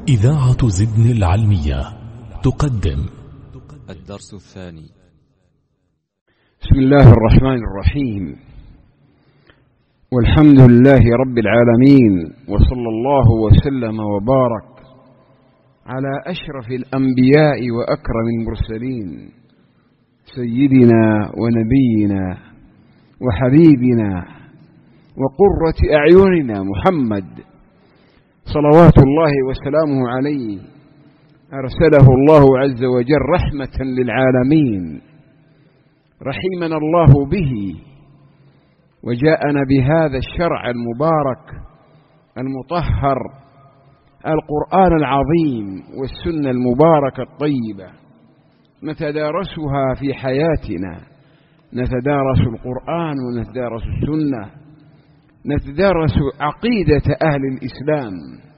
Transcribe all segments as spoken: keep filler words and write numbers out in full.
إذاعة زدن العلمية تقدم الدرس الثاني. بسم الله الرحمن الرحيم، والحمد لله رب العالمين، وصلى الله وسلم وبارك على أشرف الأنبياء وأكرم المرسلين سيدنا ونبينا وحبيبنا وقرة أعيننا محمد صلوات الله وسلامه عليه، أرسله الله عز وجل رحمة للعالمين، رحمنا الله به وجاءنا بهذا الشرع المبارك المطهر، القرآن العظيم والسنة المباركة الطيبة، نتدارسها في حياتنا، نتدارس القرآن ونتدارس السنة، نتدارس عقيدة أهل الإسلام،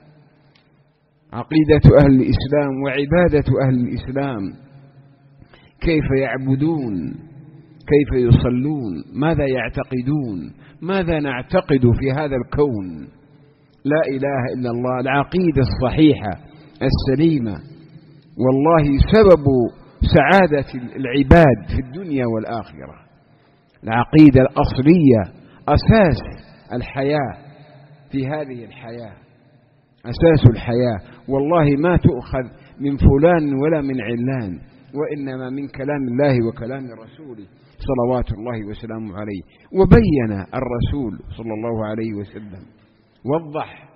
عقيدة أهل الإسلام وعبادة أهل الإسلام، كيف يعبدون، كيف يصلون، ماذا يعتقدون، ماذا نعتقد في هذا الكون. لا إله إلا الله، العقيدة الصحيحة السليمة والله سبب سعادة العباد في الدنيا والآخرة. العقيدة الأصلية أساس الحياة في هذه الحياة، أساس الحياة، والله ما تؤخذ من فلان ولا من علان، وإنما من كلام الله وكلام رسوله صلوات الله وسلامه عليه. وبين الرسول صلى الله عليه وسلم، وضح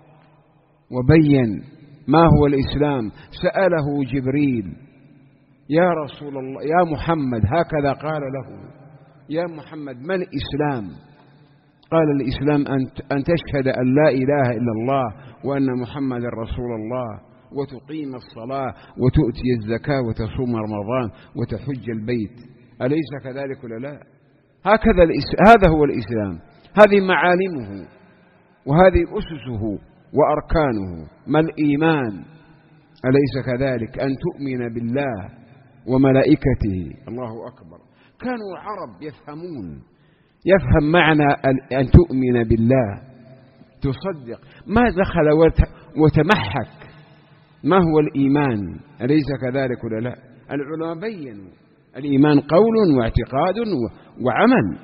وبين ما هو الإسلام. سأله جبريل: يا رسول الله، يا محمد، هكذا قال له: يا محمد ما الإسلام؟ قال: الإسلام أن تشهد أن لا إله إلا الله وأن محمد رسول الله، وتقيم الصلاة وتؤتي الزكاة وتصوم رمضان وتحج البيت. أليس كذلك ولا لا؟ هكذا هذا هو الإسلام، هذه معالمه وهذه أسسه وأركانه. ما الإيمان؟ أليس كذلك؟ أن تؤمن بالله وملائكته. الله أكبر. كانوا العرب يفهمون، يفهم معنى أن تؤمن بالله، تصدق، ما دخل وتمحك ما هو الإيمان. أليس كذلك ولا لا؟ العلماء بينوا الإيمان قول واعتقاد وعمل.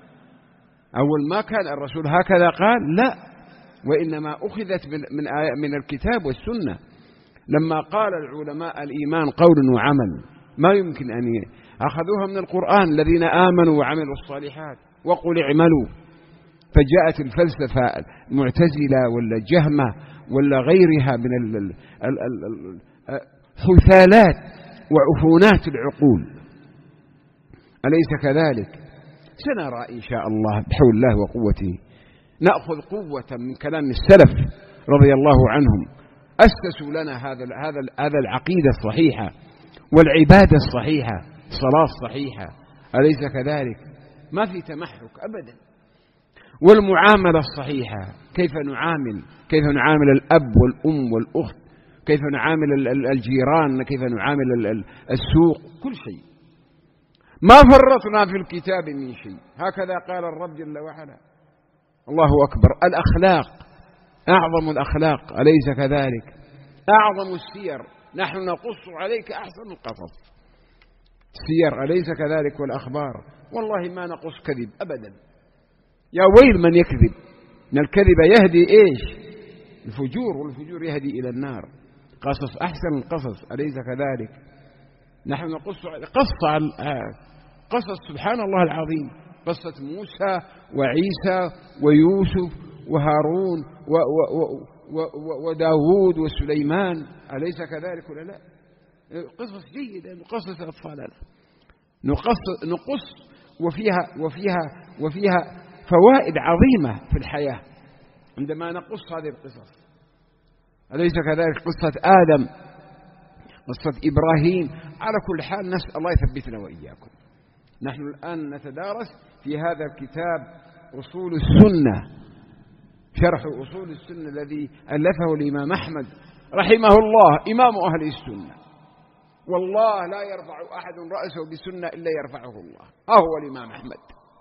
أول ما كان الرسول هكذا قال، لا، وإنما أخذت من من الكتاب والسنة. لما قال العلماء الإيمان قول وعمل، ما يمكن أن أخذوها من القرآن: الذين آمنوا وعملوا الصالحات وقل اعملوا. فجاءت الفلسفة المعتزلة ولا الجهمة ولا غيرها من الحثالات وعفونات العقول. أليس كذلك؟ سنرى إن شاء الله بحول الله وقوته. نأخذ قوة من كلام السلف رضي الله عنهم، أسسوا لنا هذا هذا هذا العقيدة الصحيحة والعبادة الصحيحة، الصلاة الصحيحة. أليس كذلك؟ ما في تمحك أبدا. والمعاملة الصحيحة، كيف نعامل، كيف نعامل الأب والأم والأخت، كيف نعامل الجيران، كيف نعامل السوق، كل شيء. ما فرطنا في الكتاب من شيء، هكذا قال الرب جل وعلا. الله أكبر. الأخلاق، أعظم الأخلاق، أليس كذلك؟ أعظم السير، نحن نقص عليك أحسن القصص. السير، أليس كذلك؟ والأخبار، والله ما نقص كذب أبدا. يا ويل من يكذب، إن الكذب يهدي إيش؟ الفجور، والفجور يهدي إلى النار. قصص أحسن القصص، أليس كذلك؟ نحن نقص قصة قصص سبحان الله العظيم، قصة موسى وعيسى ويوسف وهارون و و و و وداود وسليمان، أليس كذلك ولا لا؟ قصص جيدة نقصص أطفالنا، نقص نقص وفيها وفيها وفيها فوائد عظيمة في الحياة عندما نقص هذه القصص. أليس كذلك؟ قصة آدم، قصة إبراهيم. على كل حال نسأل الله يثبتنا وإياكم. نحن الآن نتدارس في هذا الكتاب أصول السنة، شرح أصول السنة الذي ألفه الإمام أحمد رحمه الله، إمام أهل السنة. والله لا يرفع أحد رأسه بسنة إلا يرفعه الله. ها هو الإمام أحمد،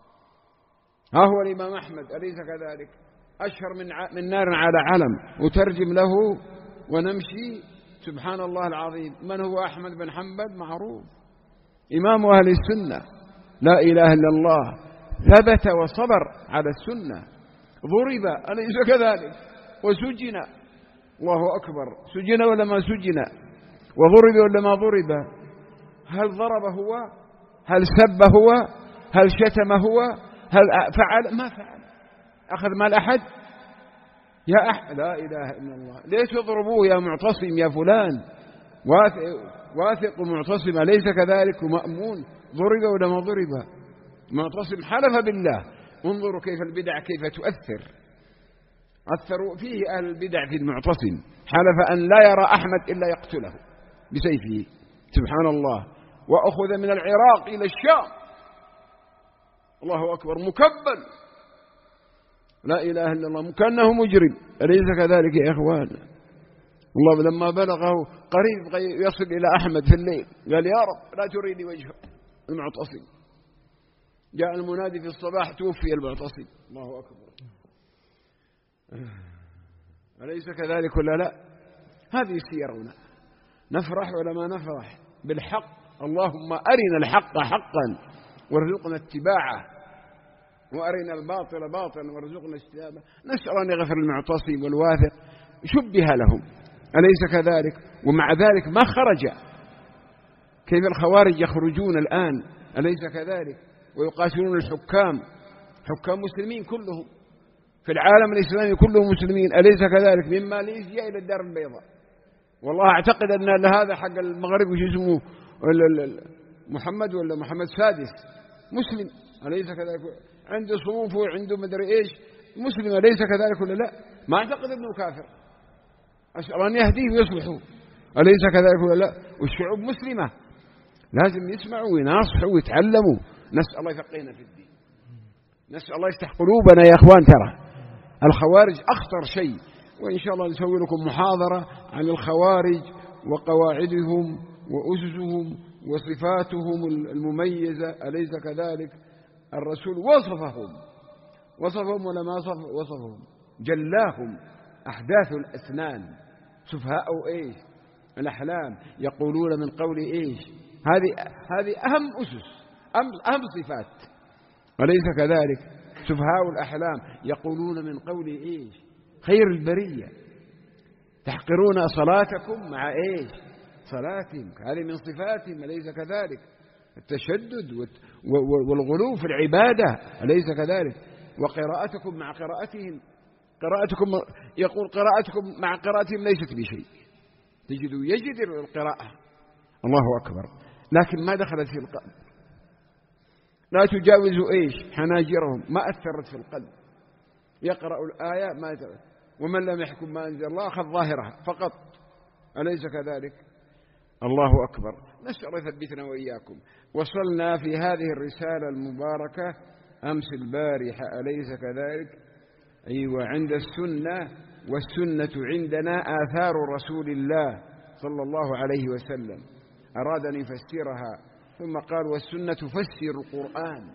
ها هو الإمام أحمد، أليس كذلك؟ أشهر من من نار على علم، وترجم له ونمشي سبحان الله العظيم. من هو أحمد بن حنبل؟ معروف، إمام أهل السنة، لا إله إلا الله، ثبت وصبر على السنة، ضرب أليس كذلك؟ وسجن، الله أكبر، سجن ولا ما سجن؟ وضرب ولا ما ضرب؟ هل ضرب هو؟ هل سب هو؟ هل شتم هو؟ هل فعل؟ ما فعل. أخذ مال أحد؟ يا أح... لا إله إلا الله. ليش تضربوه يا معتصم يا فلان؟ واثق, واثق ومعتصم أليس كذلك؟ ومأمون، ضرب ولا ما ضرب؟ معتصم حلف بالله. انظروا كيف البدع كيف تؤثر. أثروا فيه أهل البدع في المعتصم، حلف أن لا يرى أحمد إلا يقتله بسيفه، سبحان الله. وأخذ من العراق إلى الشام، الله أكبر، مكبل، لا إله إلا الله، كأنه مجرم، أليس كذلك يا إخوان؟ الله لما بلغه قريب يصل إلى أحمد في الليل قال يا رب لا تريني وجهه المعتصم. جاء المنادي في الصباح توفي المعتصم، الله أكبر، أليس كذلك ولا لا؟ هذه سيرنا، نفرح ولا ما نفرح بالحق. اللهم أرنا الحق حقا وارزقنا اتباعه، وأرنا الباطل باطلا وارزقنا اجتنابه. نسأل أن يغفر المعتصم والواثق، شبه لهم، أليس كذلك؟ ومع ذلك ما خرج. كيف الخوارج يخرجون الآن، أليس كذلك؟ ويقاتلون الحكام، حكام مسلمين كلهم في العالم الإسلامي، كلهم مسلمين، أليس كذلك؟ من ماليزيا إلى الدار البيضاء. والله أعتقد أن هذا حق المغرب وش اسمه محمد ولا محمد سادس مسلم، أليس كذلك؟ عنده صنوف وعنده مدري إيش، مسلم، أليس كذلك ولا لا؟ ما أعتقد أنه كافر، أسأل أن يهديه ويصلحه، أليس كذلك ولا لا؟ والشعوب مسلمة لازم يسمعوا ويناصحوا ويتعلموا. نسأل الله يفقهنا في الدين، نسأل الله يفتح قلوبنا يا أخوان. ترى الخوارج أخطر شيء، وإن شاء الله نسوي لكم محاضرة عن الخوارج وقواعدهم وأسسهم وصفاتهم المميزة، أليس كذلك؟ الرسول وصفهم وصفهم ولا ما وصفهم؟ جلاهم، أحداث الأسنان، سفهاء إيش الأحلام، يقولون من قول إيش. هذه هذه أهم أسس، أهم صفات، أليس كذلك؟ سفهاء الأحلام يقولون من قول إيش؟ خير البرية. تحقرون صلاتكم مع إيش؟ صلاتهم، هذه من صفاتهم، أليس كذلك؟ التشدد والغلو في العبادة، أليس كذلك؟ وقراءتكم مع قراءتهم، قراءتكم يقول قراءتكم مع قراءتهم ليست بشيء، تجدوا يجدر القراءة، الله أكبر، لكن ما دخلت في القلب، لا تجاوز إيش حناجرهم، ما أثرت في القلب. يقرأ الآية ما يتبع. ومن لم يحكم ما أنزل الله أخذ ظاهرها فقط، أليس كذلك؟ الله أكبر. نسأل الله يثبتنا وإياكم. وصلنا في هذه الرسالة المباركة أمس البارحة، أليس كذلك؟ أيوة، عند السنة، والسنة عندنا آثار رسول الله صلى الله عليه وسلم. أراد أن يفسرها ثم قال والسنة تفسر القرآن،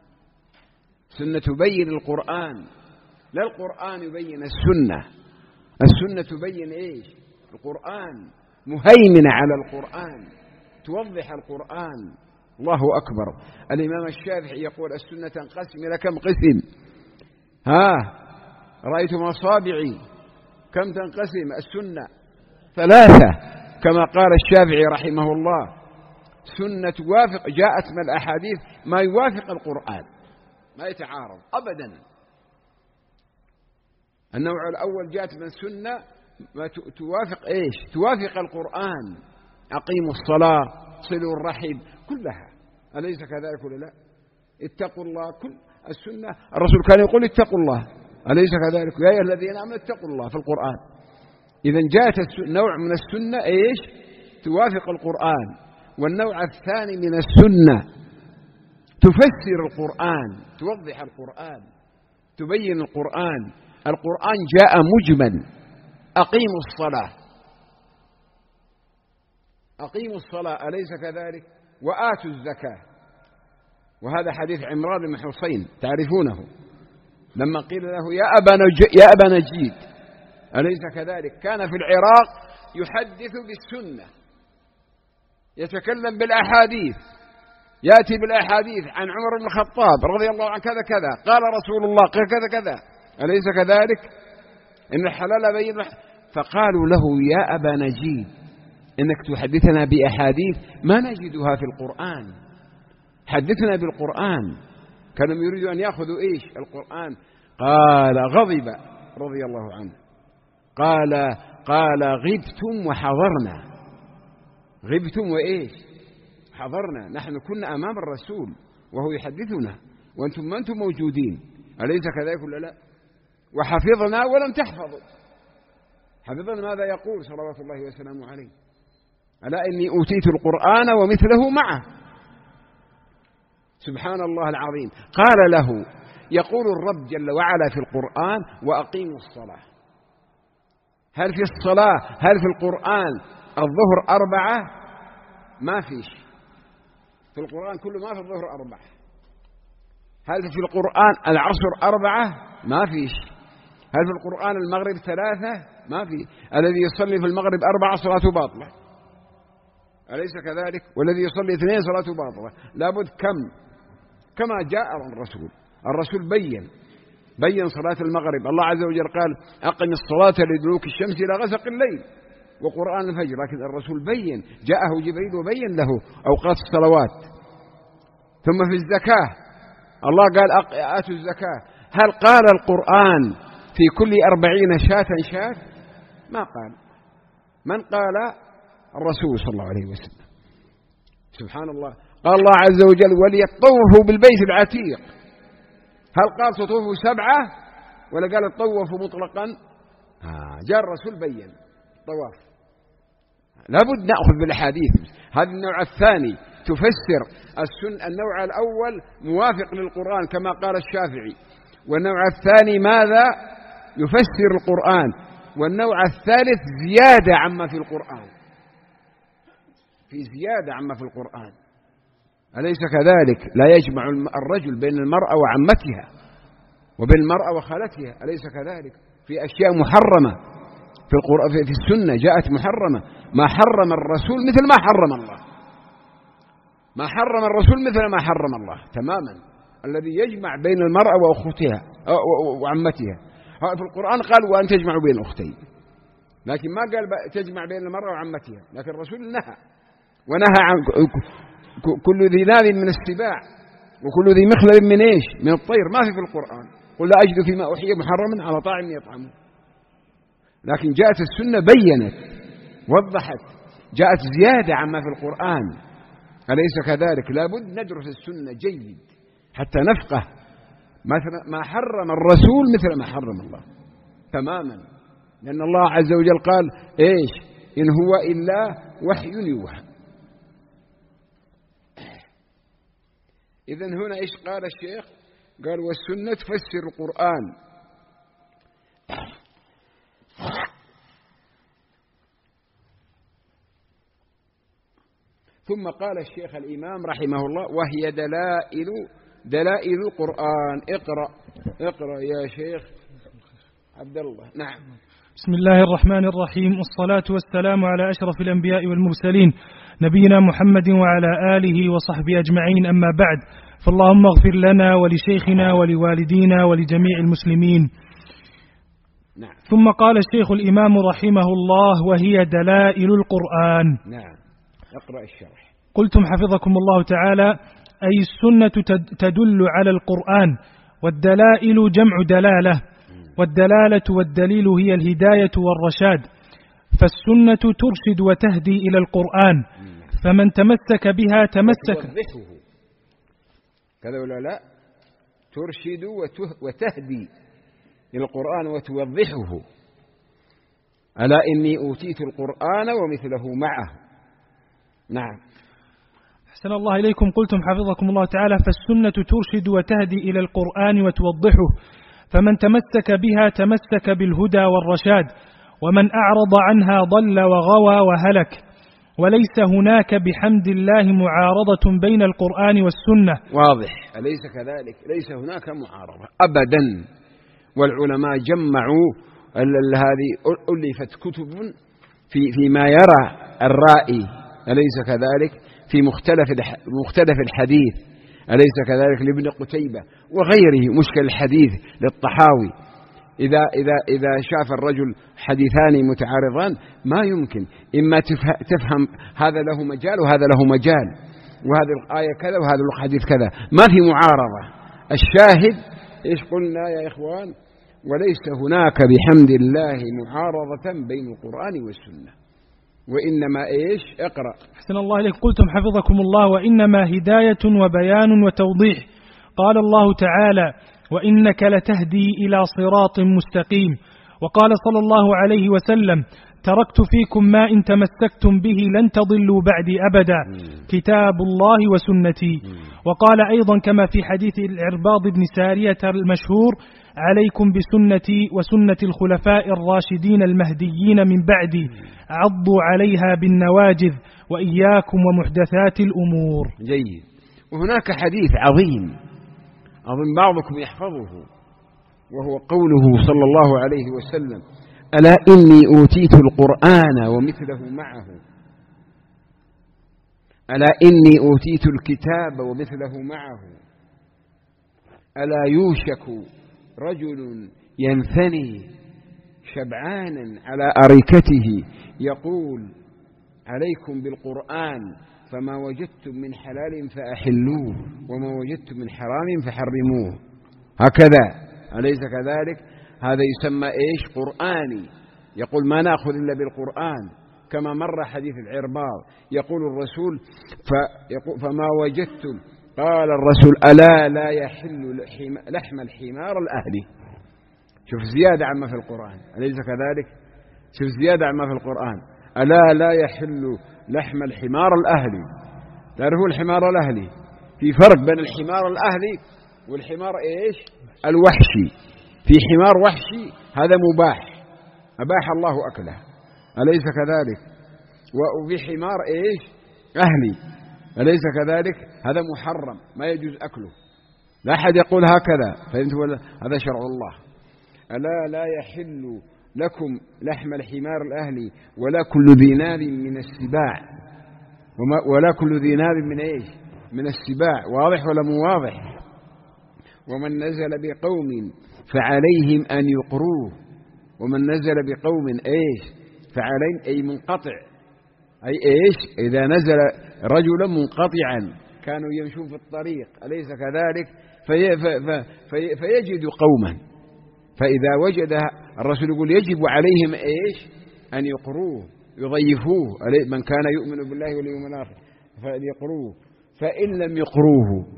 السنة تبين القرآن، لا القرآن يبين السنة. السنة تبين إيش؟ القرآن، مهيمنة على القرآن، توضح القرآن، الله أكبر. الإمام الشافعي يقول السنة تنقسم إلى كم قسم؟ ها رأيتم أصابعي كم تنقسم السنة؟ ثلاثة، كما قال الشافعي رحمه الله. سنة توافق، جاءت من الأحاديث ما يوافق القرآن، ما يتعارض أبدا. النوع الأول جاءت من السنة ما توافق إيش؟ توافق القرآن، أقيموا الصلاة، صلوا الرحم، كلها، أليس كذلك ولا لا؟ اتقوا الله، كل السنة الرسول كان يقول اتقوا الله، أليس كذلك؟ يا أيها الذين آمنوا اتقوا الله في القرآن. إذا جاءت نوع من السنة إيش؟ توافق القرآن. والنوع الثاني من السنة تفسر القرآن، توضح القرآن، تبين القرآن. القرآن جاء مجمل، أقيموا الصلاة، أقيموا الصلاة، أليس كذلك؟ وآتوا الزكاة. وهذا حديث عمران بن حسين تعرفونه، لما قيل له يا أبا نجيد، يا أبا نجيد، أليس كذلك؟ كان في العراق يحدث بالسنة، يتكلم بالأحاديث، يأتي بالأحاديث عن عمر بن الخطاب رضي الله عنه كذا كذا، قال رسول الله كذا كذا، أليس كذلك؟ إن الحلال بين. فقالوا له يا أبا نجيب إنك تحدثنا بأحاديث ما نجدها في القرآن، حدثنا بالقرآن. كانوا يريدوا أن يأخذوا إيش القرآن. قال غضب رضي الله عنه، قال قال غبتم وحضرنا، غبتم وإيش حضرنا، نحن كنا أمام الرسول وهو يحدثنا وأنتم ما أنتم موجودين، أليس كذلك ولا لا؟ وحفظنا ولم تحفظوا. حفظنا ماذا يقول صلوات الله وسلامه عليه؟ ألا إني أوتيت القرآن ومثله معه. سبحان الله العظيم. قال له يقول الرب جل وعلا في القرآن وأقيموا الصلاة. هل في الصلاة هل في القرآن الظهر أربعة؟ ما فيش في القرآن، كل ما في الظهر أربعة. هل في القرآن العصر أربعة؟ ما فيش. هل في القرآن المغرب ثلاثة؟ ما في. الذي يصلي في المغرب أربعة صلاته باطلة، أليس كذلك؟ والذي يصلي اثنين صلاته باطلة. لابد كم كما جاء الرسول. الرسول بين بين صلاة المغرب. الله عز وجل قال أقم الصلاة لدلوك الشمس إلى غسق الليل وقرآن الفجر، لكن الرسول بين، جاءه جبريل وبين له أوقات الصلوات. ثم في الزكاة الله قال آتوا الزكاة. هل قال القرآن في كل أربعين شاة شاة؟ ما قال. من قال؟ الرسول صلى الله عليه وسلم. سبحان الله. قال الله عز وجل وليطوفوا بالبيت العتيق. هل قال تطوفوا سبعة ولا قال تطوفوا مطلقا؟ آه جاء الرسول بين طواف. لابد نأخذ بالحديث. هذا النوع الثاني تفسر السنة. النوع الأول موافق للقرآن كما قال الشافعي، والنوع الثاني ماذا؟ يفسر القرآن، والنوع الثالث زيادة عما في القرآن، في زيادة عما في القرآن، أليس كذلك؟ لا يجمع الرجل بين المرأة وعمتها وبين المرأة وخالتها، أليس كذلك؟ في أشياء محرمة في القرآن، في السنة جاءت محرمة. ما حرم الرسول مثل ما حرم الله، ما حرم الرسول مثل ما حرم الله تماما. الذي يجمع بين المرأة وأختها وعمتها في القرآن قال وأن تجمعوا بين أختين، لكن ما قال تجمع بين المرأة وعمتها. لكن الرسول نهى، ونهى عن كل ذي ناب من السباع وكل ذي مخلب من إيش؟ من الطير. ما في في القرآن. قل لا أجد فيما أوحي محرما على طاعم يطعمه. لكن جاءت السنة بينت وضحت، جاءت زيادة عما في القرآن، أليس كذلك؟ لابد ندرس السنة جيد حتى نفقه ما حرم الرسول مثل ما حرم الله تماما، لأن الله عز وجل قال إيش؟ إن هو إلا وحي يوحى. إذن هنا إيش قال الشيخ؟ قال والسنة تفسر القرآن. ثم قال الشيخ الإمام رحمه الله وهي دلائل دلائل القرآن. اقرأ اقرأ يا شيخ عبد الله. نعم. بسم الله الرحمن الرحيم، والصلاة والسلام على أشرف الأنبياء والمرسلين نبينا محمد وعلى آله وصحبه أجمعين، أما بعد، فاللهم اغفر لنا ولشيخنا ولوالدينا ولجميع المسلمين. نعم. ثم قال الشيخ الإمام رحمه الله وهي دلائل القرآن. نعم. اقرأ الشرح. قلتم حفظكم الله تعالى أي السنة تدل على القرآن، والدلائل جمع دلالة، والدلالة والدليل هي الهداية والرشاد، فالسنة ترشد وتهدي إلى القرآن، فمن تمسك بها تمسك. وتوضحه كذا ولا لا؟ ترشد وتهدي إلى القرآن وتوضحه. ألا إني أوتيت القرآن ومثله معه. نعم. أحسن الله إليكم. قلتم حفظكم الله تعالى فالسنة ترشد وتهدي إلى القرآن وتوضحه، فمن تمسك بها تمسك بالهدى والرشاد، ومن أعرض عنها ضل وغوى وهلك. وليس هناك بحمد الله معارضة بين القرآن والسنة. واضح، أليس كذلك؟ ليس هناك معارضة أبدا. والعلماء جمعوا هذه ألفت كتب في فيما يرى الرائي، أليس كذلك؟ في مختلف مختلف الحديث، أليس كذلك؟ لابن قتيبة وغيره مشكل الحديث للطحاوي. إذا إذا إذا شاف الرجل حديثان متعارضان ما يمكن، إما تفهم هذا له مجال وهذا له مجال، وهذه الآية كذا وهذا الحديث كذا، ما في معارضة. الشاهد إيش قلنا يا إخوان؟ وليس هناك بحمد الله معارضة بين القرآن والسنة، وإنما إيش؟ اقرأ. أحسن الله إليك. قلتم حفظكم الله: وإنما هداية وبيان وتوضيح. قال الله تعالى: وإنك لتهدي إلى صراط مستقيم. وقال صلى الله عليه وسلم: تركت فيكم ما إن تمسكتم به لن تضلوا بعدي أبدا، كتاب الله وسنتي. وقال أيضا كما في حديث العرباض بن سارية المشهور: عليكم بسنتي وسنة الخلفاء الراشدين المهديين من بعدي، عضوا عليها بالنواجذ، وإياكم ومحدثات الأمور. جيد. وهناك حديث عظيم أظن بعضكم يحفظه، وهو قوله صلى الله عليه وسلم: ألا إني أوتيت القرآن ومثله معه، ألا إني أوتيت الكتاب ومثله معه، ألا يوشك رجل ينثني شبعانا على أريكته يقول: عليكم بالقرآن فما وجدتم من حلال فأحلوه وما وجدتم من حرام فحرموه. هكذا، أليس كذلك؟ هذا يسمى إيش؟ قرآني. يقول: ما نأخذ إلا بالقرآن، كما مر حديث العرباض يقول الرسول: فما وجدتم، قال الرسول: ألا لا يحل لحم الحمار الأهلي. شوف زيادة عما في القرآن، أليس كذلك؟ شوف زيادة عما في القرآن: ألا لا يحل لحم الحمار الأهلي. تعرفوا الحمار الأهلي؟ في فرق بين الحمار الأهلي والحمار إيش؟ الوحشي. في حمار وحشي هذا مباح، أباح الله أكله، أليس كذلك؟ وفي حمار إيش؟ أهلي، أليس كذلك؟ هذا محرم، ما يجوز أكله. لا أحد يقول هكذا، فهمتوا؟ هذا شرع الله. ألا لا يحل لكم لحم الحمار الأهلي ولا كل ذي ناب من السباع، ولا كل ذي ناب من إيش؟ من السباع. واضح ولا مو واضح؟ ومن نزل بقوم فعليهم أن يقروه، ومن نزل بقوم إيش؟ فعليهم أي منقطع، أي إيش؟ إذا نزل رجلا منقطعا كانوا يمشون في الطريق، أليس كذلك؟ في في في فيجد قوما، فإذا وجد الرسول يقول يجب عليهم إيش؟ أن يقروه، يضيفوه. من كان يؤمن بالله واليوم الآخر فليقروه، فإن لم يقروه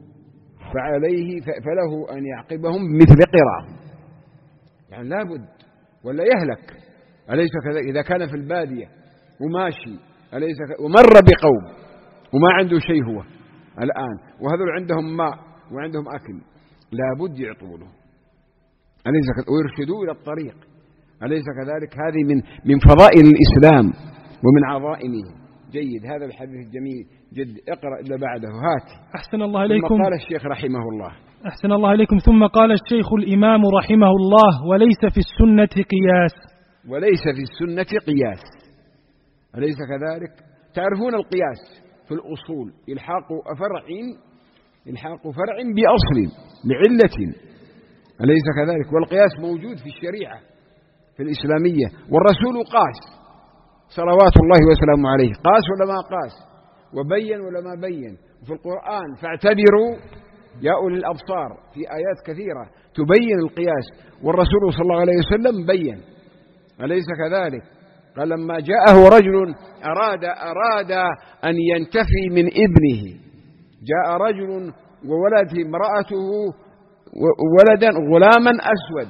فعليه فله أن يعقبهم مثل قرى، يعني لابد ولا يهلك، أليس كذا؟ إذا كان في البادية وماشي، أليس كذا؟ ومر بقوم وما عنده شيء هو الآن، وهذول عندهم ماء وعندهم أكل، لابد يعطونه، أليس كذا؟ ويرشدوه إلى الطريق، أليس كذلك؟ هذه من من فضائل الإسلام ومن عظائمه. جيد، هذا الحديث الجميل جد. اقرأ إلى بعده. هات. أحسن الله إليكم. ثم قال الشيخ رحمه الله. أحسن الله إليكم. ثم قال الشيخ الإمام رحمه الله: وليس في السنة قياس. وليس في السنة قياس، أليس كذلك؟ تعرفون القياس في الأصول إلحاق فرع إلحاق فرع بأصل لعلة، أليس كذلك؟ والقياس موجود في الشريعة في الإسلامية، والرسول قاس صلوات الله وسلامه عليه، قاس ولا ما قاس؟ وبين ولا ما بين؟ في القرآن فاعتبروا يا أولي الأبصار في آيات كثيرة تبين القياس، والرسول صلى الله عليه وسلم بين، أليس كذلك؟ قال لما جاءه رجل أراد أراد أن ينتفي من ابنه، جاء رجل وولد امرأته ولدا غلاما أسود،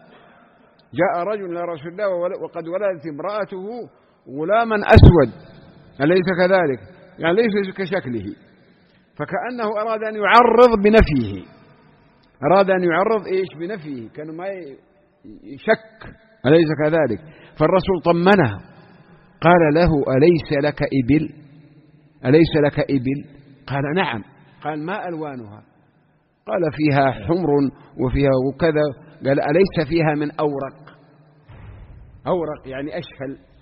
جاء رجل لرسول الله وقد ولدت امرأته غلاما أسود، أليس كذلك؟ يعني ليس كشكله، فكأنه أراد أن يعرض بنفيه، أراد أن يعرض إيش؟ بنفيه، كان ما يشك، أليس كذلك؟ فالرسول طمنه قال له: أليس لك إبل؟ أليس لك إبل؟ قال: نعم. قال: ما ألوانها؟ قال: فيها حمر وفيها وكذا. قال: أليس فيها من أورق؟ أورق يعني أشهل،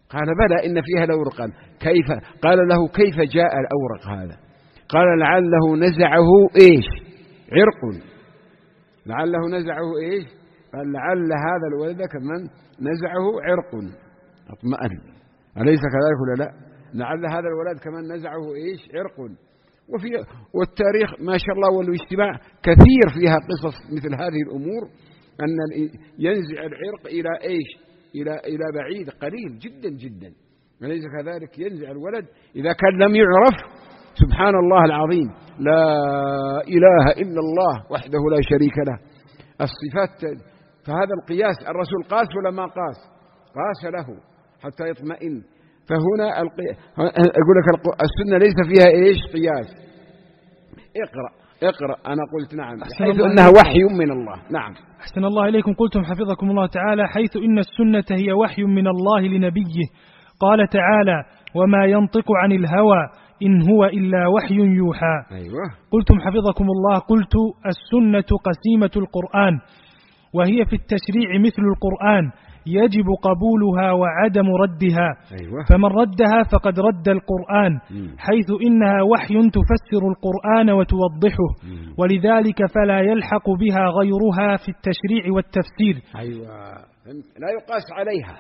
قال بلى إن فيها لورقا. كيف؟ قال له كيف جاء الأورق هذا؟ قال لعله نزعه إيش؟ عرق. لعله نزعه إيش؟ قال لعل هذا الولد كمان نزعه عرق. اطمأن. أليس كذلك ولا لا؟ لعل هذا الولد كمان نزعه إيش؟ عرق. وفي والتاريخ ما شاء الله والاجتماع كثير فيها قصص مثل هذه الأمور، أن ينزع العرق إلى إيش؟ إلى إلى بعيد قليل جدا جدا. أليس كذلك؟ ينزع الولد إذا كان لم يعرف. سبحان الله العظيم، لا إله إلا الله وحده لا شريك له. الصفات. فهذا القياس الرسول قاس ولا ما قاس؟ قاس له حتى يطمئن. فهنا القي... أقول لك السنة ليس فيها إيش؟ قياس. اقرأ اقرأ. أنا قلت نعم، حيث أنها وحي من الله. نعم. أحسن الله إليكم. قلتم حفظكم الله تعالى حيث إن السنة هي وحي من الله لنبيه. قال تعالى وما ينطق عن الهوى إن هو إلا وحي يوحى. أيوة. قلتم حفظكم الله قلت السنة قسيمة القرآن، وهي في التشريع مثل القرآن يجب قبولها وعدم ردها. أيوة. فمن ردها فقد رد القرآن، حيث إنها وحي تفسر القرآن وتوضحه، ولذلك فلا يلحق بها غيرها في التشريع والتفسير. أيوة. لا يقاس عليها،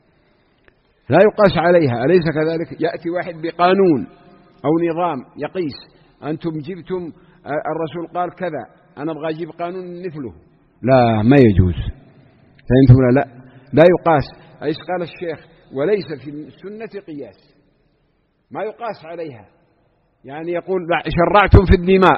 لا يقاس عليها. أليس كذلك؟ يأتي واحد بقانون أو نظام يقيس. أنتم جبتم الرسول قال كذا، أنا أبغى أجيب قانون مثله. لا، ما يجوز. فهمتم ولا لا؟ لا يقاس. أيش قال الشيخ؟ وليس في السنة قياس، ما يقاس عليها. يعني يقول شرعتم في الدماء،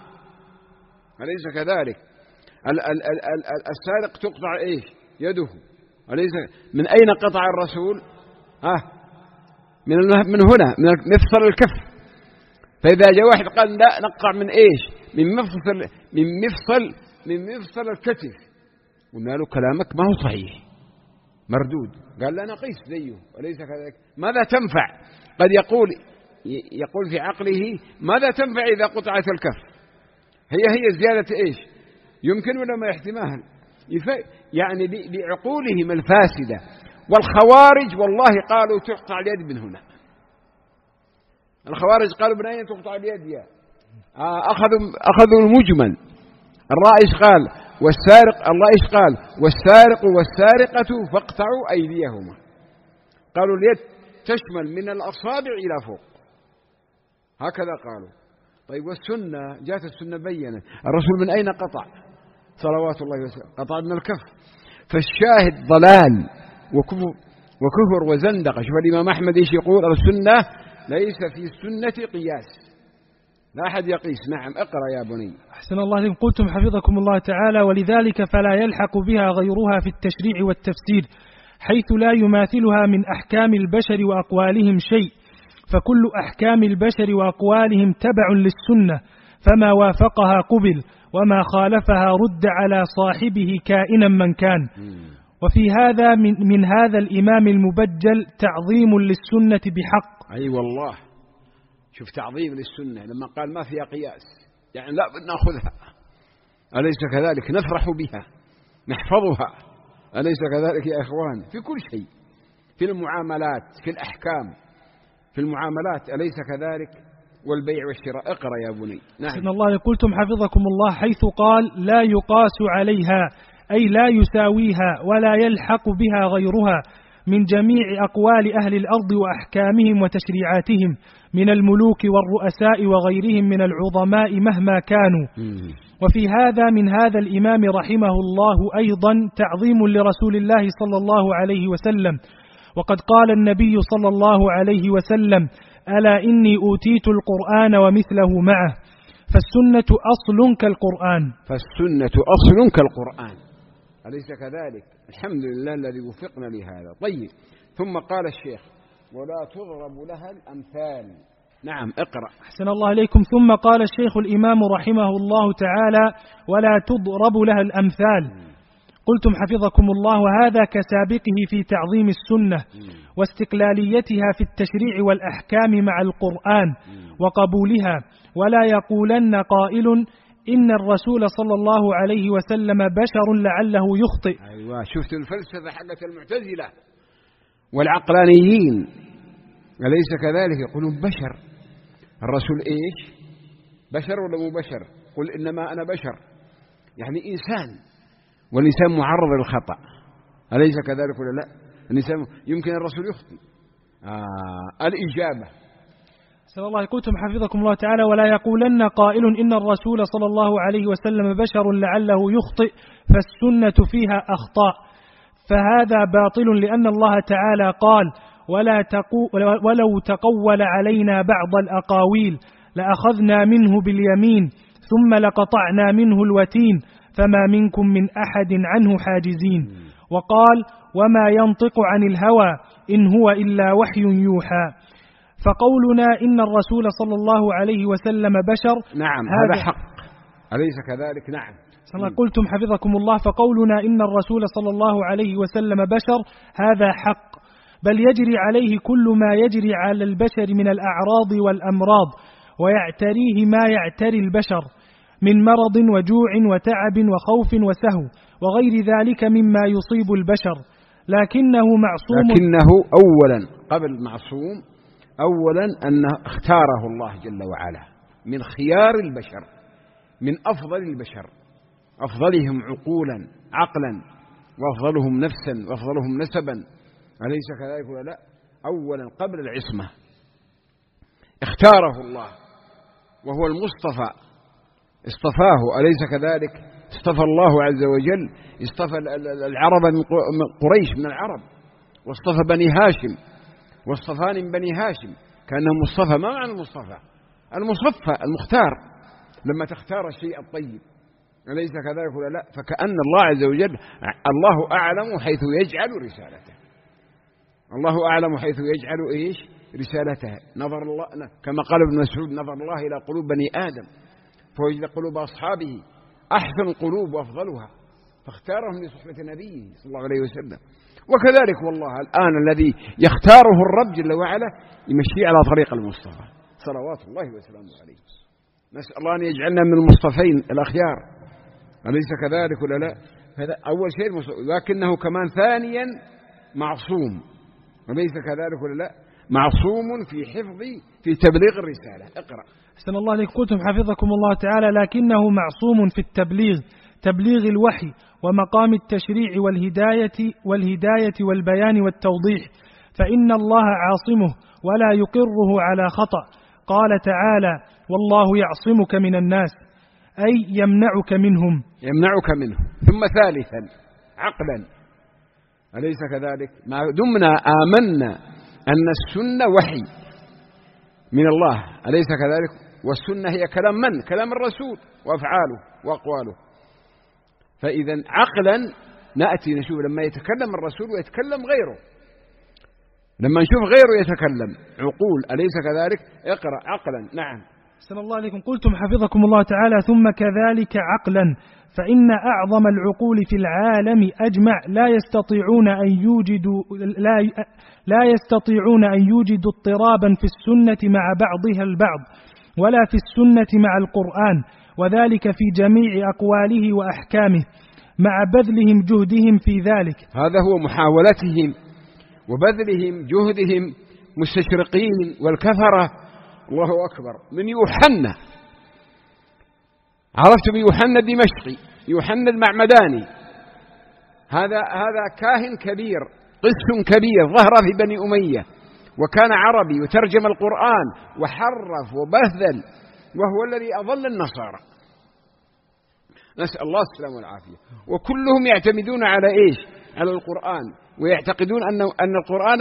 أليس كذلك؟ ال ال ال ال السارق تقطع إيش؟ يده، أليس؟ من أين قطع الرسول؟ ها؟ من من هنا، من مفصل الكف. فإذا جاء واحد قال لا نقطع من إيش؟ من مفصل من مفصل من مفصل الكتف، قلنا له كلامك ما هو صحيح، مردود. قال لا نقيس زيه، وليس كذلك. ماذا تنفع؟ قد يقول يقول في عقله ماذا تنفع إذا قطعت الكف؟ هي هي زيادة إيش؟ يمكن ولا ما احتمال؟ يعني بعقولهم الفاسدة. والخوارج والله قالوا تقطع اليد من هنا. الخوارج قالوا من أين تقطع اليد يا؟ أخذوا أخذوا المجمل. الرائش قال والسارق، الله إيش قال؟ والسارق والسارقة فاقطعوا أيديهما. قالوا اليد تشمل من الأصابع إلى فوق، هكذا قالوا. طيب والسنة جاءت السنة بيّنت الرسول من أين قطع صلوات الله وسلم؟ قطع من الكف. فالشاهد ضلال وكفر وكفر وزندقة. شوف الإمام أحمد إيش يقول؟ السنة ليس في السنة قياس، لا أحد يقيس. نعم. اقرأ يا بني. أحسن الله عليكم. قلتم حفظكم الله تعالى ولذلك فلا يلحق بها غيرها في التشريع والتفسير، حيث لا يماثلها من أحكام البشر وأقوالهم شيء، فكل أحكام البشر وأقوالهم تبع للسنة، فما وافقها قبل وما خالفها رد على صاحبه كائنا من كان. وفي هذا من, من هذا الإمام المبجل تعظيم للسنة بحق. أي أيوة والله. شوف تعظيم للسنة لما قال ما فيها قياس، يعني لا بد نأخذها، أليس كذلك؟ نفرح بها، نحفظها، أليس كذلك يا إخوان؟ في كل شيء، في المعاملات، في الأحكام، في المعاملات، أليس كذلك؟ والبيع والشراء. اقرأ يا بني. نعم. أحسن الله. قلتم حفظكم الله حيث قال لا يقاس عليها، أي لا يساويها ولا يلحق بها غيرها من جميع أقوال أهل الأرض وأحكامهم وتشريعاتهم من الملوك والرؤساء وغيرهم من العظماء مهما كانوا. وفي هذا من هذا الإمام رحمه الله أيضا تعظيم لرسول الله صلى الله عليه وسلم. وقد قال النبي صلى الله عليه وسلم ألا إني أوتيت القرآن ومثله معه، فالسنة أصل كالقرآن. فالسنة أصل كالقرآن، أليس كذلك؟ الحمد لله الذي وفقنا لهذا. طيب. ثم قال الشيخ ولا تضرب لها الأمثال. نعم. اقرأ. أحسن الله عليكم. ثم قال الشيخ الإمام رحمه الله تعالى ولا تضرب لها الأمثال. قلتم حفظكم الله وهذا كسابقه في تعظيم السنة واستقلاليتها في التشريع والأحكام مع القرآن وقبولها. ولا يقولن قائل إن الرسول صلى الله عليه وسلم بشر لعله يخطئ. أيوة. شفت الفلسفة حقت المعتزلة، والعقلانيين أليس كذلك يقولون بشر. الرسول إيش؟ بشر ولا مو بشر؟ قل إنما أنا بشر، يعني إنسان، والإنسان معرض للخطأ، أليس كذلك ولا لا؟ الإنسان يمكن الرسول يخطئ. آه الإجابة سأل الله قلتم حفظكم الله تعالى: ولا يقولن قائل إن الرسول صلى الله عليه وسلم بشر لعله يخطئ فالسنة فيها أخطاء، فهذا باطل، لأن الله تعالى قال: ولا تقو ولو تقول علينا بعض الأقاويل لأخذنا منه باليمين ثم لقطعنا منه الوتين فما منكم من أحد عنه حاجزين. وقال: وما ينطق عن الهوى إن هو إلا وحي يوحى. فقولنا إن الرسول صلى الله عليه وسلم بشر، نعم هذا حق، أليس كذلك؟ نعم قلتم حفظكم الله: فقولنا إن الرسول صلى الله عليه وسلم بشر هذا حق، بل يجري عليه كل ما يجري على البشر من الأعراض والأمراض، ويعتريه ما يعتري البشر من مرض وجوع وتعب وخوف وسهو وغير ذلك مما يصيب البشر، لكنه معصوم. لكنه أولا قبل معصوم، أولا أن اختاره الله جل وعلا من خيار البشر، من أفضل البشر، أفضلهم عقولا عقلا، وأفضلهم نفسا، وأفضلهم نسبا، أليس كذلك ولا لا؟ أولا قبل العصمة اختاره الله، وهو المصطفى، اصطفاه، أليس كذلك؟ اصطفى الله عز وجل، اصطفى العرب من قريش من العرب، واصطفى بني هاشم، واصطفاني من بني هاشم، كأنه مصطفى. ما معنى المصطفى؟ المصفى، المختار، لما تختار الشيء الطيب، أليس كذلك ولا لا؟ فكأن الله عز وجل الله أعلم حيث يجعل رسالته، الله أعلم حيث يجعل إيش؟ رسالته. نظر الله كما قال ابن مسعود: نظر الله إلى قلوب بني آدم فوجد قلوب أصحابه أحسن قلوب وأفضلها، فاختارهم لصحبة نبيه صلى الله عليه وسلم. وكذلك والله الآن الذي يختاره الرب جل وعلا يمشي على طريق المصطفى صلوات الله وسلامه عليه. نسأل الله أن يجعلنا من المصطفين الأخيار، أليس كذلك ولا لا؟ هذا أول شيء، لكنه كمان ثانيا معصوم، أليس كذلك ولا لا؟ معصوم في حفظ في تبليغ الرسالة. اقرأ. أحسن الله عليكم. قلتم حفظكم الله تعالى: لكنه معصوم في التبليغ، تبليغ الوحي ومقام التشريع والهداية والهداية والبيان والتوضيح، فإن الله عاصمه ولا يقره على خطأ. قال تعالى: والله يعصمك من الناس، أي يمنعك منهم، يمنعك منهم. ثم ثالثا عقلا، أليس كذلك؟ ما دمنا آمنا أن السنة وحي من الله، أليس كذلك؟ والسنة هي كلام من؟ كلام الرسول وأفعاله وأقواله. فإذا عقلا نأتي نشوف لما يتكلم الرسول ويتكلم غيره، لما نشوف غيره يتكلم عقول، أليس كذلك؟ اقرأ. عقلا. نعم. أحسن الله عليكم. قلتم حفظكم الله تعالى: ثم كذلك عقلا، فإن أعظم العقول في العالم أجمع لا يستطيعون أن يوجدوا لا لا يستطيعون أن يوجدوا اضطرابا في السنة مع بعضها البعض، ولا في السنة مع القرآن، وذلك في جميع أقواله وأحكامه، مع بذلهم جهدهم في ذلك. هذا هو محاولتهم وبذلهم جهدهم مستشرقين والكفرة. الله أكبر. من يوحنا، عرفتم يوحنا الدمشقي، يوحنا المعمداني، هذا هذا كاهن كبير، قس كبير، ظهر في بني أمية، وكان عربي وترجم القرآن وحرف وبذل، وهو الذي أضل النصارى، نسأل الله السلامة والعافية. وكلهم يعتمدون على إيش؟ على القرآن، ويعتقدون أن أن القرآن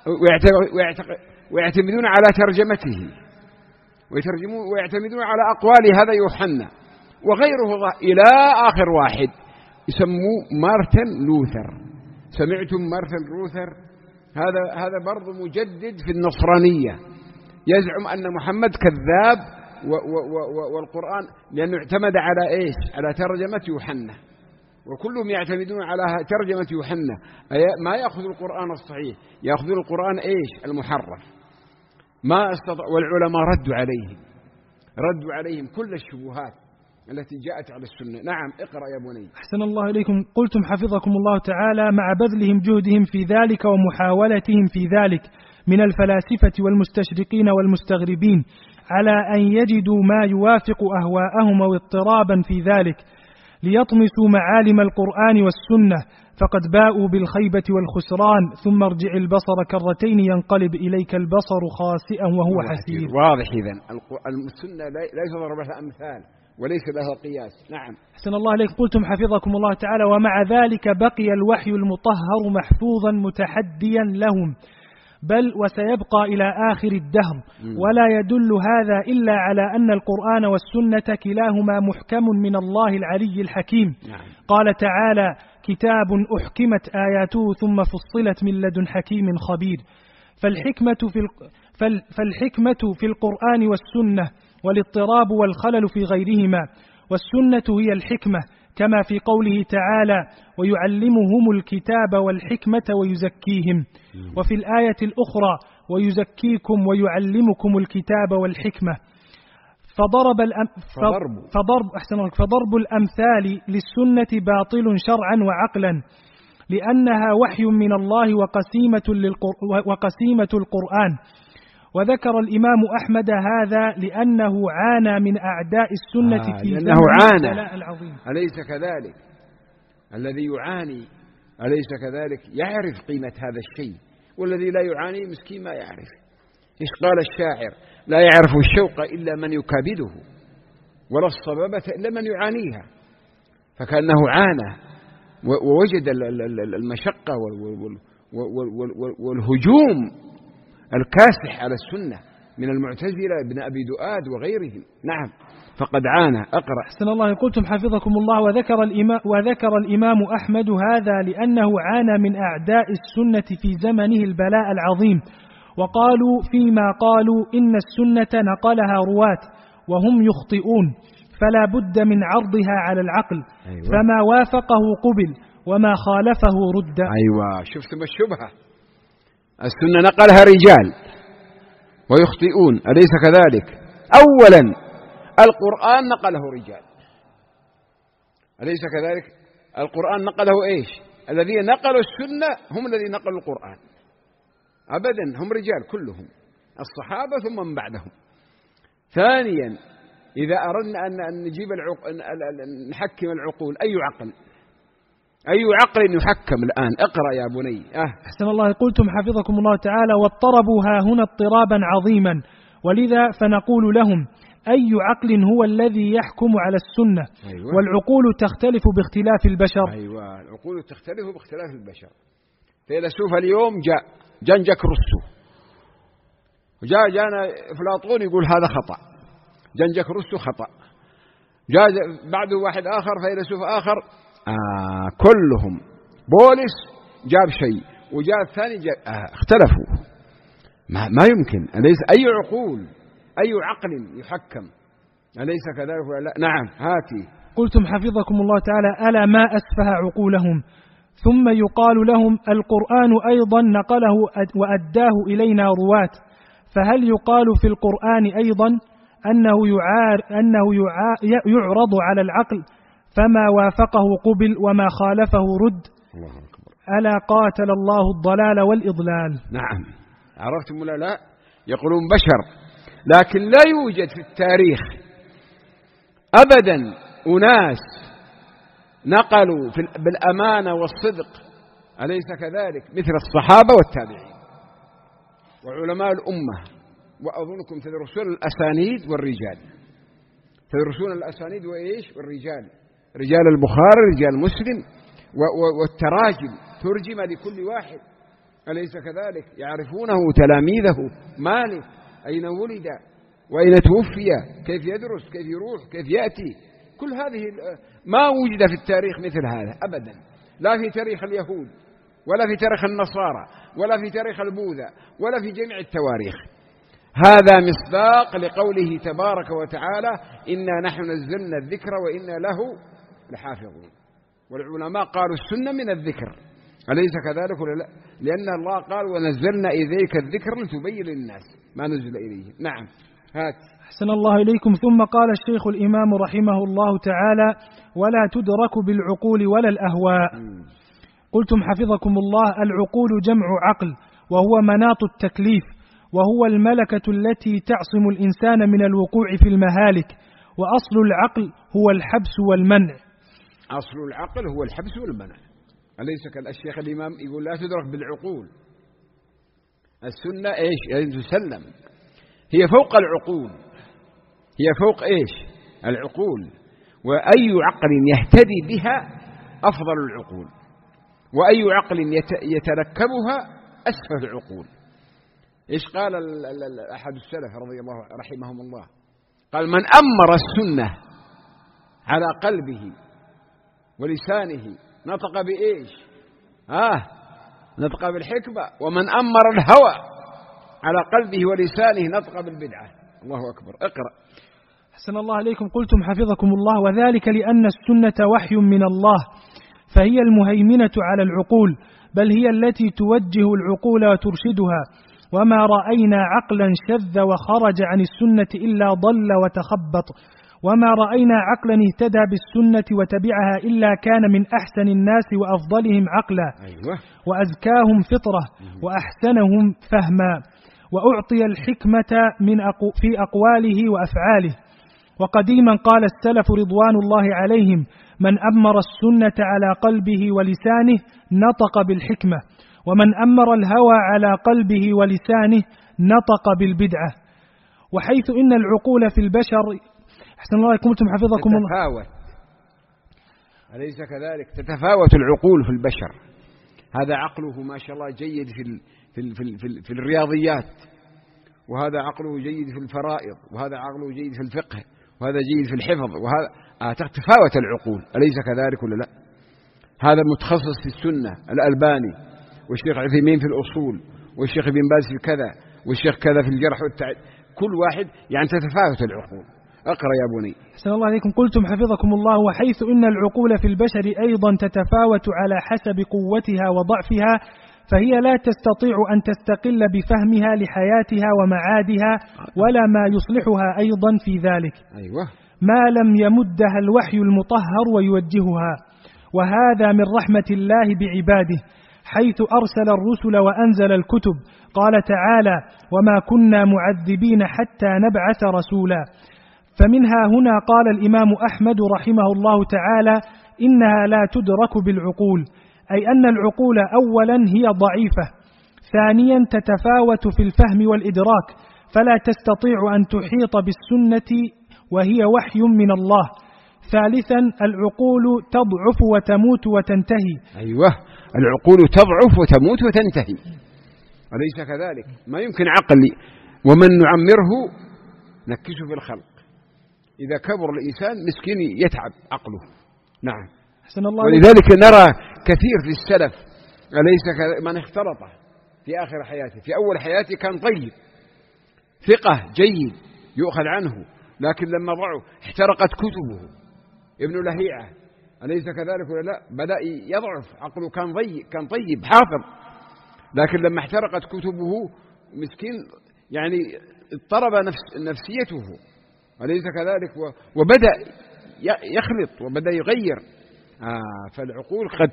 ويعتمدون على ترجمته، ويترجمون ويعتمدون على أقوال هذا يوحنا وغيره إلى آخر واحد يسموه مارتن لوثر. سمعتم مارتن لوثر؟ هذا هذا برضو مجدد في النصرانية، يزعم أن محمد كذاب و و و والقرآن، لأنه اعتمد على إيش؟ على ترجمة يوحنا، وكلهم يعتمدون على ترجمة يوحنا، ما يأخذ القرآن الصحيح، يأخذ القرآن إيش؟ المحرف. ما استطاع، والعلماء ردوا عليهم ردوا عليهم كل الشبهات التي جاءت على السنة. نعم اقرأ يا بني. أحسن الله إليكم. قلتم حفظكم الله تعالى مع بذلهم جهدهم في ذلك ومحاولتهم في ذلك من الفلاسفة والمستشرقين والمستغربين على أن يجدوا ما يوافق أهواءهم واضطرابا في ذلك ليطمسوا معالم القرآن والسنة، فقد باءوا بالخيبة والخسران. ثم ارجع البصر كرتين ينقلب إليك البصر خاسئا وهو حسير. واضح إذن السنة ليس ضرب لها أمثال وليس لها قياس. نعم أحسن الله إليك. قلتم حفظكم الله تعالى ومع ذلك بقي الوحي المطهر محفوظا متحديا لهم، بل وسيبقى إلى آخر الدهر، ولا يدل هذا إلا على أن القرآن والسنة كلاهما محكم من الله العلي الحكيم. قال تعالى: كتاب أحكمت آياته ثم فصلت من لدن حكيم خبير. فالحكمة في فالحكمة في القرآن والسنة والاضطراب والخلل في غيرهما، والسنة هي الحكمة كما في قوله تعالى: ويعلمهم الكتاب والحكمة ويزكيهم، وفي الآية الأخرى: ويزكيكم ويعلمكم الكتاب والحكمة. فضرب, الأم فضرب, فضرب, أحسن الله فضرب الأمثال للسنة باطل شرعا وعقلا، لأنها وحي من الله وقسيمة, وقسيمة القرآن. وذكر الإمام أحمد هذا لأنه عانى من أعداء السنة آه في لأنه عانى العظيم. أليس كذلك؟ الذي يعاني أليس كذلك؟ يعرف قيمة هذا الشيء، والذي لا يعاني مسكين ما يعرف. إيش قال الشاعر؟ لا يعرف الشوق إلا من يكابده، ولا الصبابة إلا من يعانيها. فكأنه عانى ووجد المشقة والهجوم الكاسح على السنة من المعتزلة ابن أبي دؤاد وغيرهم. نعم فقد عانى. أقرأ. أحسن الله. قلتم حفظكم الله وذكر الإمام, وذكر الإمام أحمد هذا لأنه عانى من أعداء السنة في زمنه البلاء العظيم، وقالوا فيما قالوا إن السنة نقلها رواة وهم يخطئون، فلا بد من عرضها على العقل. أيوة. فما وافقه قبل وما خالفه رد. أيوة شفتم الشبهة؟ السنة نقلها رجال ويخطئون، أليس كذلك؟ أولا القرآن نقله رجال، أليس كذلك؟ القرآن نقله إيش؟ الذين نقلوا السنة هم الذين نقلوا القرآن أبدا، هم رجال كلهم، الصحابة ثم من بعدهم. ثانيا إذا أردنا أن نجيب العق... أن نحكم العقول، أي عقل أي عقل يحكم الآن؟ اقرأ يا بني. أه. أحسن الله. قلتم حفظكم الله تعالى واضطربوا ها هنا اضطرابا عظيما، ولذا فنقول لهم: أي عقل هو الذي يحكم على السنة؟ أيوة. والعقول تختلف باختلاف البشر. أيوة العقول تختلف باختلاف البشر. فيلسوف اليوم جاء جان جاك روسو، وجاء جانا أفلاطون يقول هذا خطأ، جان جاك روسو خطأ، جاء بعده واحد آخر فيلسوف آخر، آه كلهم. بولس جاب شيء وجاء الثاني جاب آه اختلفوا. ما, ما يمكن. أليس أي عقول أي عقل يحكم؟ أليس كذلك ولا لا؟ نعم هاتي. قلتم حفظكم الله تعالى: ألا ما أسفه عقولهم. ثم يقال لهم: القرآن أيضا نقله وأداه إلينا رواة، فهل يقال في القرآن أيضا أنه, يعار أنه يعرض على العقل فما وافقه قبل وما خالفه رد؟ الله أكبر. ألا قاتل الله الضلال والإضلال. نعم عرفتم ولا لا؟ يقولون بشر، لكن لا يوجد في التاريخ أبدا أناس نقلوا في بالأمانة والصدق، أليس كذلك؟ مثل الصحابة والتابعين وعلماء الأمة. وأظنكم تدرسون الأسانيد والرجال، تدرسون الأسانيد وإيش؟ والرجال، رجال البخاري رجال مسلم والتراجم ترجم لكل واحد، أليس كذلك؟ يعرفونه تلاميذه، مالك أين ولد وأين توفي، كيف يدرس، كيف يروح، كيف يأتي. كل هذه ما وجد في التاريخ مثل هذا أبدا، لا في تاريخ اليهود ولا في تاريخ النصارى ولا في تاريخ البوذا ولا في جميع التواريخ. هذا مصداق لقوله تبارك وتعالى: إنا نحن نزلنا الذكر وإنا له لحافظون. والعلماء قالوا السنة من الذكر، أليس كذلك ولا لا؟ لأن الله قال: ونزلنا إليك الذكر لتبين للناس ما نزل إليهم. نعم هات. أحسن الله إليكم. ثم قال الشيخ الإمام رحمه الله تعالى: ولا تدرك بالعقول ولا الأهواء. م. قلتم حفظكم الله: العقول جمع عقل، وهو مناط التكليف، وهو الملكة التي تعصم الإنسان من الوقوع في المهالك، وأصل العقل هو الحبس والمنع. أصل العقل هو الحبس والمنع، أليس كالشيخ الإمام يقول لا تدرك بالعقول. السنة إيش؟ يعني تسلم، هي فوق العقول، هي فوق إيش؟ العقول. وأي عقل يهتدي بها أفضل العقول، وأي عقل يتركبها أسفل العقول. إيش قال أحد السلف رضي الله رحمهم الله؟ قال: من أمر السنة على قلبه ولسانه نطق بإيش؟ آه نطق بالحكمة. ومن أمر الهوى على قلبه ولسانه نطق بالبدعة. الله أكبر. اقرأ. أحسن الله عليكم. قلتم حفظكم الله: وذلك لأن السنة وحي من الله، فهي المهيمنة على العقول، بل هي التي توجه العقول وترشدها. وما رأينا عقلا شذ وخرج عن السنة إلا ضل وتخبط، وما رأينا عقلا اهتدى بالسنة وتبعها إلا كان من أحسن الناس وأفضلهم عقلا. أيوة. وأزكاهم فطرة وأحسنهم فهما، وأعطي الحكمة من أقو في أقواله وأفعاله. وقديما قال السلف رضوان الله عليهم: من أمر السنة على قلبه ولسانه نطق بالحكمة، ومن أمر الهوى على قلبه ولسانه نطق بالبدعة. وحيث إن العقول في البشر، أحسن الله عليكم حفظكم الله، تتفاوت، أليس كذلك؟ تتفاوت العقول في البشر. هذا عقله ما شاء الله جيد في ال في ال في, ال في, ال في الرياضيات، وهذا عقله جيد في الفرائض، وهذا عقله جيد في الفقه، وهذا جيد في الحفظ، وهذا آه تتفاوت العقول، أليس كذلك ولا لا؟ هذا متخصص في السنة الألباني، والشيخ عثيمين في الأصول، والشيخ بن باز في كذا، والشيخ كذا في الجرح والتعديل. كل واحد يعني تتفاوت العقول. أقرأ يا بني. أحسن الله عليكم. قلتم حفظكم الله: وحيث إن العقول في البشر أيضا تتفاوت على حسب قوتها وضعفها، فهي لا تستطيع أن تستقل بفهمها لحياتها ومعادها، ولا ما يصلحها أيضا في ذلك. أيوة. ما لم يمدها الوحي المطهر ويوجهها. وهذا من رحمة الله بعباده، حيث أرسل الرسل وأنزل الكتب. قال تعالى: وما كنا معذبين حتى نبعث رسولا. فمنها هنا قال الإمام أحمد رحمه الله تعالى: إنها لا تدرك بالعقول، أي أن العقول أولا هي ضعيفة، ثانيا تتفاوت في الفهم والإدراك، فلا تستطيع أن تحيط بالسنة وهي وحي من الله، ثالثا العقول تضعف وتموت وتنتهي. أيوة، العقول تضعف وتموت وتنتهي، أليس كذلك؟ ما يمكن عقل، ومن نعمره نكسه في الخلق. إذا كبر الإنسان مسكين يتعب عقله. نعم. ولذلك نرى كثير في السلف، أليس من اختلطه في آخر حياته، في أول حياته كان طيب ثقة جيد يؤخذ عنه، لكن لما ضعوا احترقت كتبه. ابن لهيعة أليس كذلك ولا لا؟ بدأ يضعف عقله، كان طيب كان طيب حافظ، لكن لما احترقت كتبه مسكين يعني اضطرب نفس نفسيته، أليس كذلك؟ وبدأ يخلط وبدأ يغير. آه فالعقول قد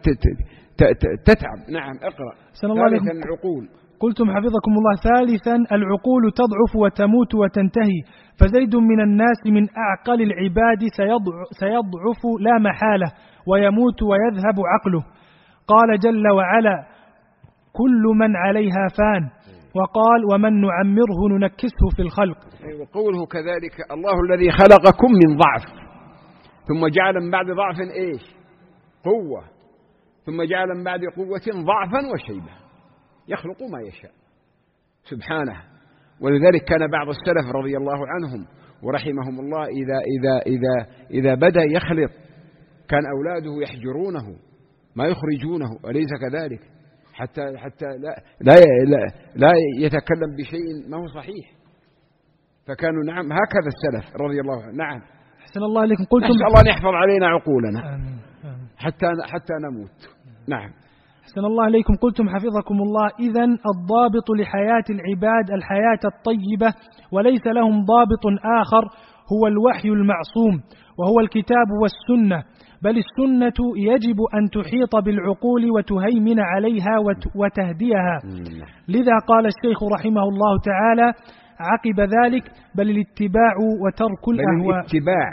تتعب. نعم. اقرأ. ثالثا العقول. قلتم حفظكم الله: ثالثا العقول تضعف وتموت وتنتهي، فزيد من الناس من أعقل العباد سيضعف لا محالة ويموت ويذهب عقله. قال جل وعلا: كل من عليها فان، وقال: ومن نعمره ننكسه في الخلق. وقوله كذلك: الله الذي خلقكم من ضعف ثم جعل من بعد ضعف إيش؟ قوة، ثم جعل من بعد قوة ضعفا وشيبة، يخلق ما يشاء سبحانه. ولذلك كان بعض السلف رضي الله عنهم ورحمهم الله إذا, إذا, إذا, إذا بدأ يخلط كان أولاده يحجرونه ما يخرجونه، أليس كذلك؟ حتى, حتى لا, لا, لا, لا يتكلم بشيء ما هو صحيح. فكانوا نعم هكذا السلف رضي الله عنهم. نعم. أحسن الله عليكم. قلتم نسأل الله أن يحفظ علينا عقولنا آمين. آمين. حتى حتى نموت. نعم. أحسن الله إليكم. قلتم حفظكم الله إذن الضابط لحياة العباد الحياة الطيبة وليس لهم ضابط آخر هو الوحي المعصوم وهو الكتاب والسنة، بل السنة يجب أن تحيط بالعقول وتهيمن عليها وتهديها. لذا قال الشيخ رحمه الله تعالى عقب ذلك: بل الاتباع وترك الأهواء الاتباع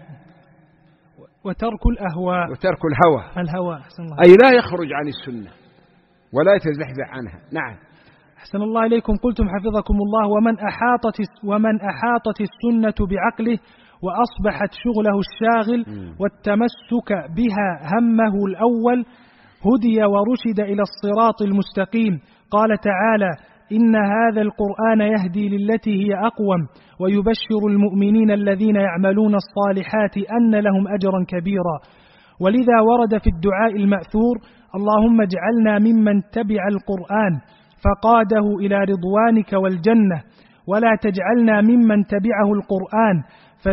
وترك الأهواء وترك الهوى الهوى أحسن الله. أي لا يخرج عن السنة ولا يتزحزح عنها. نعم. أحسن الله إليكم. قلتم حفظكم الله: ومن أحاطت ومن أحاطت السنة بعقله وأصبحت شغله الشاغل والتمسك بها همه الأول هدي ورشد إلى الصراط المستقيم. قال تعالى: إن هذا القرآن يهدي للتي هي أقوم ويبشر المؤمنين الذين يعملون الصالحات أن لهم أجرا كبيرا. ولذا ورد في الدعاء المأثور: اللهم اجعلنا ممن تبع القرآن فقاده إلى رضوانك والجنة، ولا تجعلنا ممن تبعه القرآن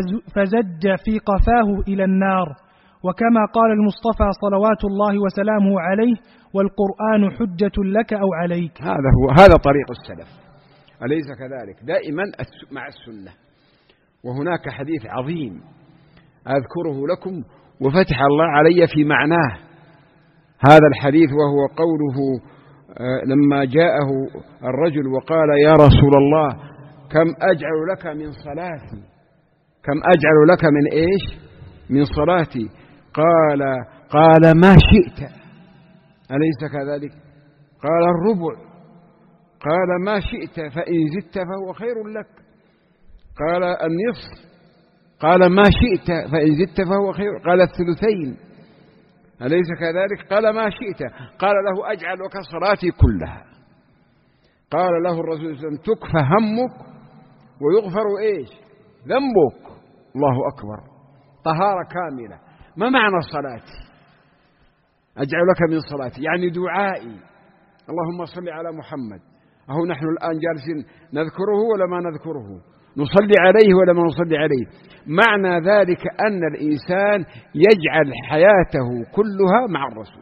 فزج في قفاه إلى النار. وكما قال المصطفى صلوات الله وسلامه عليه: والقرآن حجة لك أو عليك. هذا هو هذا طريق السلف، أليس كذلك؟ دائما مع السنة. وهناك حديث عظيم أذكره لكم وفتح الله علي في معناه. هذا الحديث وهو قوله لما جاءه الرجل وقال: يا رسول الله، كم أجعل لك من صلاتي؟ كم أجعل لك من إيش؟ من صلاتي؟ قال قال ما شئت، أليس كذلك؟ قال الربع. قال ما شئت، فإن زدت فهو خير لك. قال النصف. قال ما شئت، فإن زدت فهو خير. قال الثلثين، أليس كذلك؟ قال ما شئت. قال له: أجعل لك صلاتي كلها. قال له الرسول صلى الله عليه وسلم: تكفى همك ويغفر إيش؟ ذنبك. الله أكبر، طهارة كاملة. ما معنى صلاتي؟ أجعل لك من صلاتي يعني دعائي، اللهم صل على محمد. أهو نحن الآن جالسين نذكره ولا ما نذكره؟ نصلي عليه ولا ما نصلي عليه؟ معنى ذلك أن الإنسان يجعل حياته كلها مع الرسول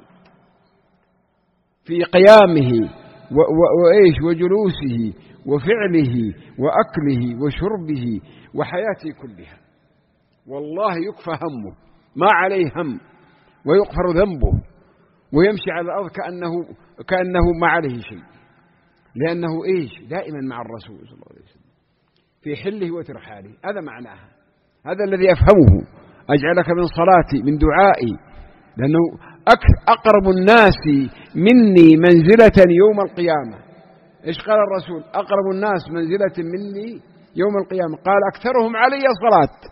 في قيامه وإيش وجلوسه وفعله وأكله وشربه وحياته كلها. والله يكفى همه، ما عليه هم، ويغفر ذنبه، ويمشي على الأرض كأنه, كأنه ما عليه شيء، لأنه إيش؟ دائما مع الرسول صلى الله عليه وسلم في حله وترحاله. هذا معناها، هذا الذي أفهمه. أجعلك من صلاتي، من دعائي، لأنه أقرب الناس مني منزلة يوم القيامة. إيش قال الرسول؟ أقرب الناس منزلة مني يوم القيامة. قال أكثرهم علي صلاة.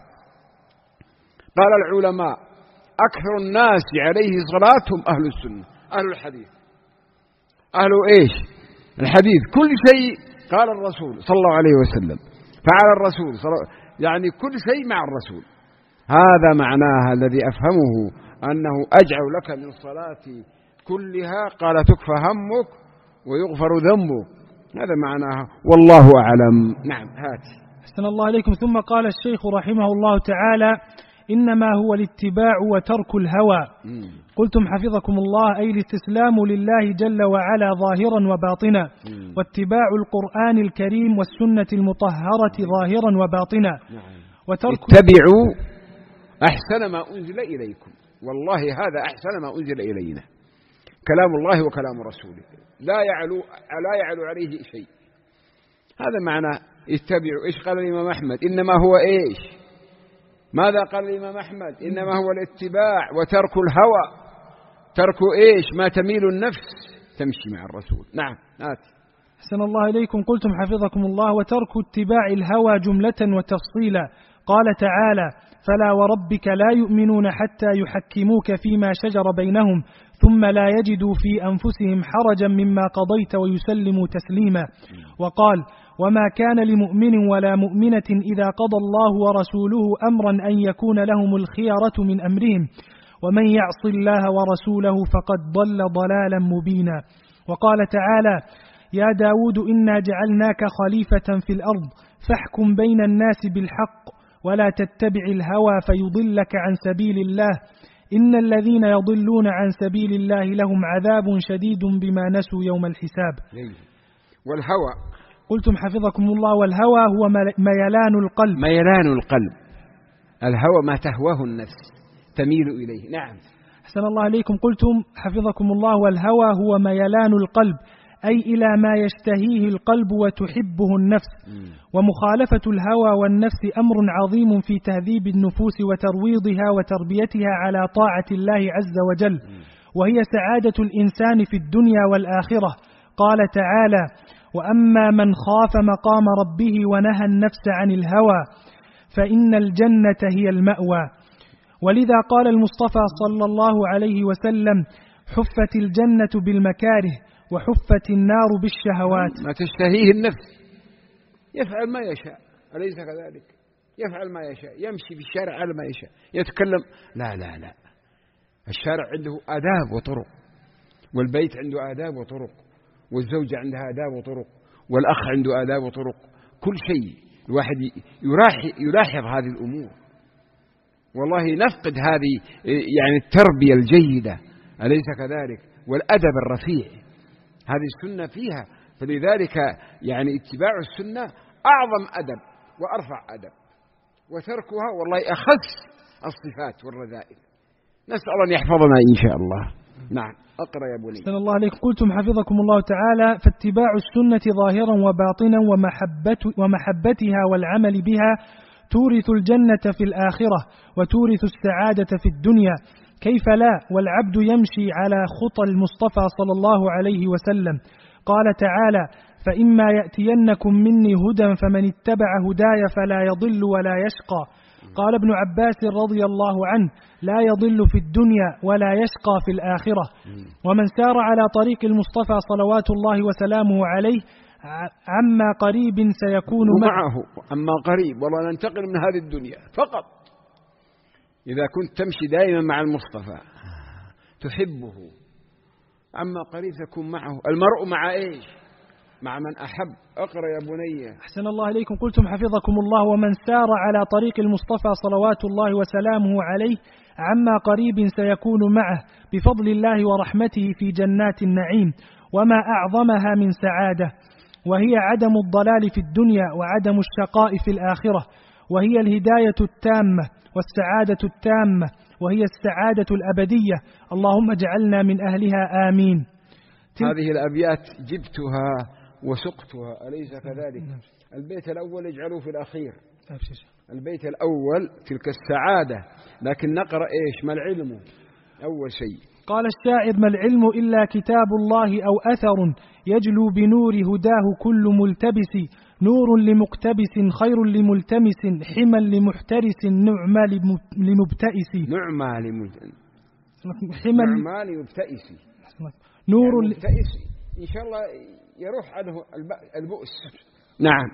قال العلماء: أكثر الناس عليه صلاتهم أهل السنة، أهل الحديث. أهل إيش؟ الحديث. كل شيء قال الرسول صلى الله عليه وسلم، فعل الرسول صلى الله، يعني كل شيء مع الرسول. هذا معناها الذي أفهمه، أنه أجعل لك من صلاتي كلها. قال تكفى همك ويغفر ذنبك. هذا معناها، والله أعلم. نعم. هاتي. أحسن الله عليكم. ثم قال الشيخ رحمه الله تعالى: إنما هو الاتباع وترك الهوى. مم. قلتم حفظكم الله: أي الاستسلام لله جل وعلا ظاهرا وباطنا، مم. واتباع القرآن الكريم والسنة المطهرة ظاهرا وباطنا. نعم. وترك اتبعوا أحسن ما أنزل إليكم. والله هذا أحسن ما أنزل إلينا، كلام الله وكلام رسوله، لا يعلو, لا يعلو عليه شيء. هذا معنى اتبعوا. إيش قال الإمام أحمد؟ إنما هو إيش؟ ماذا قال الإمام أحمد؟ إنما هو الاتباع وترك الهوى. ترك إيش؟ ما تميل النفس، تمشي مع الرسول. نعم. آتي. أحسن الله إليكم. قلتم حفظكم الله: وترك اتباع الهوى جملة وتفصيلا. قال تعالى: فلا وربك لا يؤمنون حتى يحكموك فيما شجر بينهم ثم لا يجدوا في أنفسهم حرجا مما قضيت ويسلموا تسليما. وقال: وما كان لمؤمن ولا مؤمنة إذا قضى الله ورسوله أمرا أن يكون لهم الخيرة من أمرهم ومن يعص الله ورسوله فقد ضل ضلالا مبينا. وقال تعالى: يا داود إنا جعلناك خليفة في الأرض فاحكم بين الناس بالحق ولا تتبع الهوى فيضلك عن سبيل الله إن الذين يضلون عن سبيل الله لهم عذاب شديد بما نسوا يوم الحساب. والهوى قلتم حفظكم الله والهوى هو ميلان القلب. ميلان القلب، الهوى ما تهواه النفس تميل إليه. نعم. أحسن الله عليكم. قلتم حفظكم الله والهوى هو ميلان القلب، أي إلى ما يشتهيه القلب وتحبه النفس. م. ومخالفة الهوى والنفس أمر عظيم في تهذيب النفوس وترويضها وتربيتها على طاعة الله عز وجل، م. وهي سعادة الإنسان في الدنيا والآخرة. قال تعالى: وأما من خاف مقام ربه ونهى النفس عن الهوى فإن الجنة هي المأوى. ولذا قال المصطفى صلى الله عليه وسلم: حفت الجنة بالمكاره وحفت النار بالشهوات. ما تشتهيه النفس يفعل ما يشاء، أليس كذلك؟ يفعل ما يشاء، يمشي في الشارع على ما يشاء، يتكلم. لا لا لا، الشارع عنده آداب وطرق، والبيت عنده آداب وطرق، والزوجة عندها آداب وطرق، والأخ عنده آداب وطرق. كل شيء الواحد يلاحظ هذه الأمور. والله نفقد هذه يعني التربية الجيدة، أليس كذلك؟ والأدب الرفيع، هذه السنة فيها. فلذلك يعني اتباع السنة أعظم أدب وأرفع أدب، وتركها والله أخس الصفات والرذائل. نسأل أن يحفظنا إن شاء الله. نعم، أقرأ يا بني. أحسن الله عليكم. قلتم حفظكم الله تعالى: فاتباع السنة ظاهرا وباطنا ومحبت ومحبتها والعمل بها تورث الجنة في الآخرة وتورث السعادة في الدنيا. كيف لا والعبد يمشي على خطى المصطفى صلى الله عليه وسلم. قال تعالى: فإما يأتينكم مني هدى فمن اتبع هداي فلا يضل ولا يشقى. قال ابن عباس رضي الله عنه: لا يضل في الدنيا ولا يشقى في الآخرة. ومن سار على طريق المصطفى صلوات الله وسلامه عليه عما قريب سيكون معه. أما قريب والله ننتقل من هذه الدنيا فقط. إذا كنت تمشي دائما مع المصطفى تحبه، عما قريب تكون معه. المرء مع إيش؟ مع من أحب. أقرأ يا بني. أحسن الله عليكم. قلتم حفظكم الله: ومن سار على طريق المصطفى صلوات الله وسلامه عليه عما قريب سيكون معه بفضل الله ورحمته في جنات النعيم، وما أعظمها من سعادة، وهي عدم الضلال في الدنيا وعدم الشقاء في الآخرة، وهي الهداية التامة والسعادة التامة، وهي السعادة الأبدية. اللهم اجعلنا من أهلها آمين. هذه الأبيات جبتها وسقتها، أليس كذلك؟ البيت الأول اجعلوه في الأخير. البيت الأول تلك السعادة، لكن نقرأ إيش؟ ما العلم أول شيء. قال الشاعر: ما العلم إلا كتاب الله أو أثر يجلو بنور هداه كل ملتبس، نور لمقتبس خير لملتمس، حما لمحترس نعمى لمبتئس. نعمى لمبتئس حما نعمى لمبتئس نور يعني مبتئس إن شاء الله يروح عنه البؤس. نعم.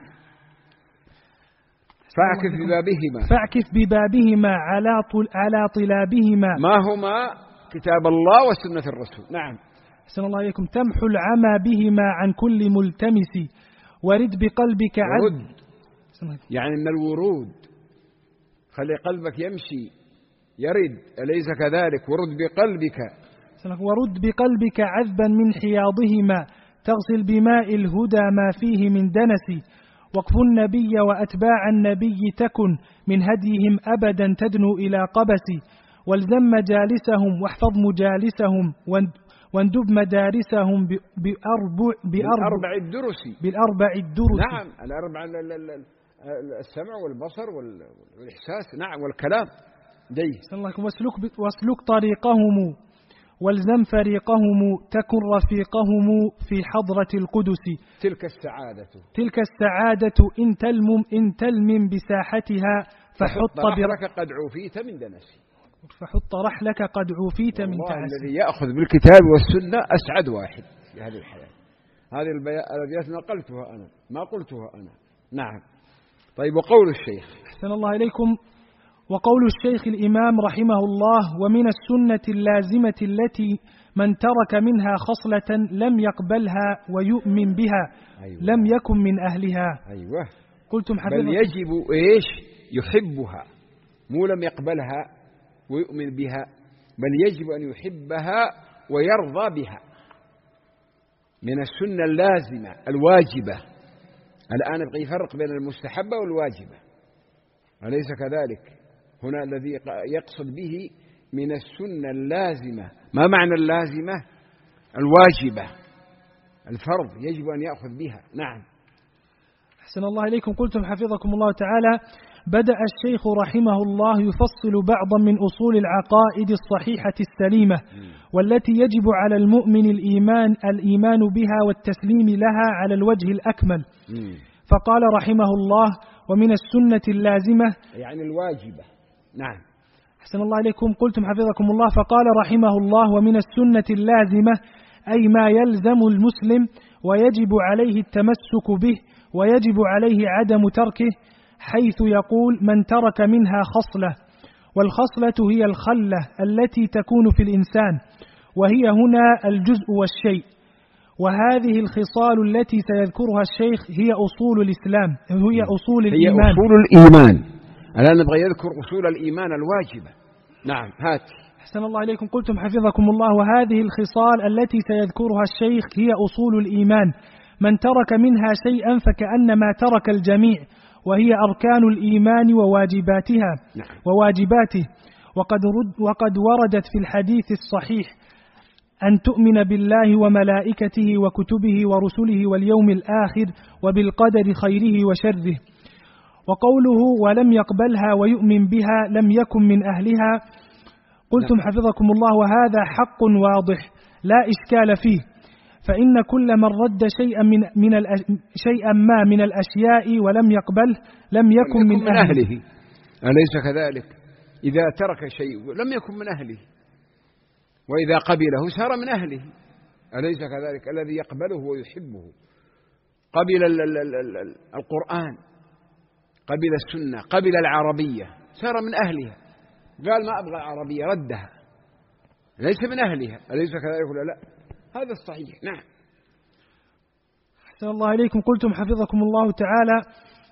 فاعكف ببابهما فاعكف ببابهما على طل على طلابهما، ما هما؟ كتاب الله وسنة الرسول. نعم. أحسن الله عليكم. تمحو العمى بهما عن كل ملتمس، ورد بقلبك ورد يعني من الورود، خلي قلبك يمشي يرد، أليس كذلك؟ ورد بقلبك ورد بقلبك عذبا من حياضهما، تغسل بماء الهدى ما فيه من دنس، وقف النبي وأتباع النبي تكن من هديهم أبدا تدنو إلى قبس، والزم مجالسهم واحفظ مجالسهم واندب مدارسهم بأربع, بأربع الدرس بالأربع الدرس. نعم، الأربع السمع والبصر والإحساس. نعم، والكلام. جيد. واسلك, واسلك طريقهم والزم فريقهم تكن رفيقهم في حضرة القدس. تلك السعادة تلك السعادة إن تلمم إن تلمم بساحتها فحط رحلك قد عوفيت من دنس. فحط رحلك قد عوفيت من تعس. الذي يأخذ بالكتاب والسنة أسعد واحد في هذه الحياة. هذه الأبيات نقلتها أنا، ما قلتها أنا. نعم. طيب، وقول الشيخ. أحسن الله إليكم. وقول الشيخ الإمام رحمه الله: ومن السنة اللازمة التي من ترك منها خصلة لم يقبلها ويؤمن بها. أيوة. لم يكن من أهلها. أيوة. قلتم حفظكم. بل يجب إيش؟ يحبها، مو لم يقبلها ويؤمن بها، بل يجب أن يحبها ويرضى بها. من السنة اللازمة الواجبة. الآن يبقى يفرق بين المستحبة والواجبة، أليس كذلك؟ هنا الذي يقصد به من السنة اللازمة. ما معنى اللازمة؟ الواجبة، الفرض يجب أن يأخذ بها. نعم. أحسن الله إليكم. قلتم حفظكم الله تعالى: بدأ الشيخ رحمه الله يفصل بعضا من أصول العقائد الصحيحة السليمة والتي يجب على المؤمن الإيمان الإيمان بها والتسليم لها على الوجه الأكمل. فقال رحمه الله: ومن السنة اللازمة، يعني الواجبة. نعم. أحسن الله إليكم. قلتم حفظكم الله: فقال رحمه الله: ومن السنة اللازمة أي ما يلزم المسلم ويجب عليه التمسك به ويجب عليه عدم تركه، حيث يقول: من ترك منها خصلة. والخصلة هي الخلة التي تكون في الإنسان، وهي هنا الجزء والشيء. وهذه الخصال التي سيذكرها الشيخ هي أصول الإسلام، هي أصول هي الإيمان. هي أصول الإيمان. الآن نبغى يذكر أصول الإيمان الواجبة. نعم، هات. أحسن الله إليكم. قلتم حفظكم الله: وهذه الخصال التي سيذكرها الشيخ هي أصول الإيمان. من ترك منها شيئا فكأنما ترك الجميع، وهي أركان الإيمان وواجباتها نعم. وواجباته. وقد, رد وقد وردت في الحديث الصحيح أن تؤمن بالله وملائكته وكتبه ورسله واليوم الآخر وبالقدر خيره وشره. وقوله: ولم يقبلها ويؤمن بها لم يكن من أهلها. قلتم نعم. حفظكم الله: وهذا حق واضح لا إشكال فيه، فإن كل من رد شيئا من من الأش... شيئا ما من الأشياء ولم يقبله لم يكن من, من أهله. أهله. أليس كذلك؟ إذا ترك شيء لم يكن من أهله، وإذا قبله صار من أهله. أليس كذلك؟ الذي يقبله ويحبه، قبل ال ال ال ال القرآن، قبل السنة، قبل العربية، صار من أهلها. قال: ما أبغى العربية، ردها، ليس من أهلها. أليس كذلك ولا لا؟ هذا الصحيح. نعم. أحسن الله إليكم. قلتم حفظكم الله تعالى: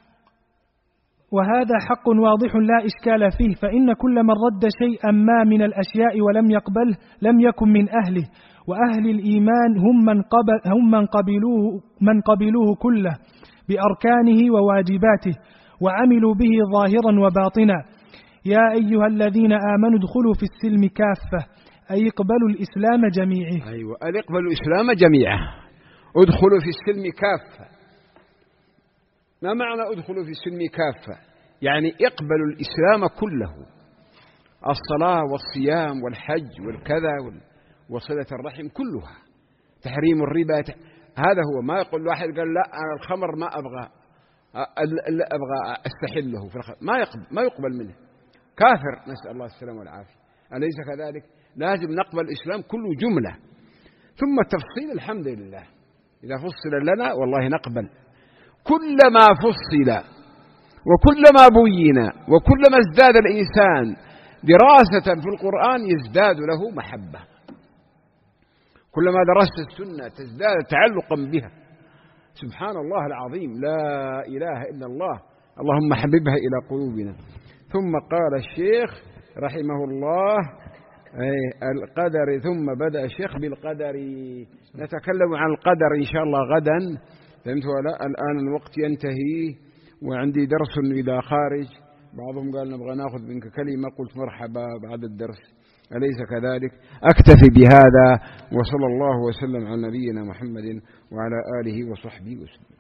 وهذا حق واضح لا إشكال فيه، فإن كل من رد شيئا ما من الأشياء ولم يقبله لم يكن من أهله. وأهل الإيمان هم من, قبل هم من, قبلوه, من قبلوه كله بأركانه وواجباته وعملوا به ظاهرا وباطنا. يا أيها الذين آمنوا ادخلوا في السلم كافة، أي اقبلوا الإسلام جميعه. أيوة، أن اقبلوا الإسلام جميعه. ادخلوا في السلم كافة. ما معنى ادخلوا في السلم كافة؟ يعني اقبلوا الإسلام كله، الصلاة والصيام والحج والكذا وصلة الرحم كلها، تحريم الربا. هذا هو. ما يقول واحد قال: لا أنا الخمر ما أبغى لا أبغى أستحله في الخمر، ما يقبل, ما يقبل منه، كافر، نسأل الله السلامة والعافية. أليس كذلك؟ لازم نقبل الإسلام كله جملة، ثم التفصيل الحمد لله إذا فصل لنا والله نقبل. كلما فصل وكلما بين وكلما ازداد الإنسان دراسة في القرآن يزداد له محبة. كلما درست السنة تزداد تعلقا بها. سبحان الله العظيم، لا إله إلا الله. اللهم حببها إلى قلوبنا. ثم قال الشيخ رحمه الله: القدر. ثم بدأ الشيخ بالقدر. نتكلم عن القدر إن شاء الله غدا. فهمت ولا؟ الآن الوقت ينتهي وعندي درس إلى خارج. بعضهم قال: نبغى ناخذ منك كلمة. قلت: مرحبا بعد الدرس، أليس كذلك؟ أكتفي بهذا، وصلى الله وسلم على نبينا محمد وعلى آله وصحبه وسلم.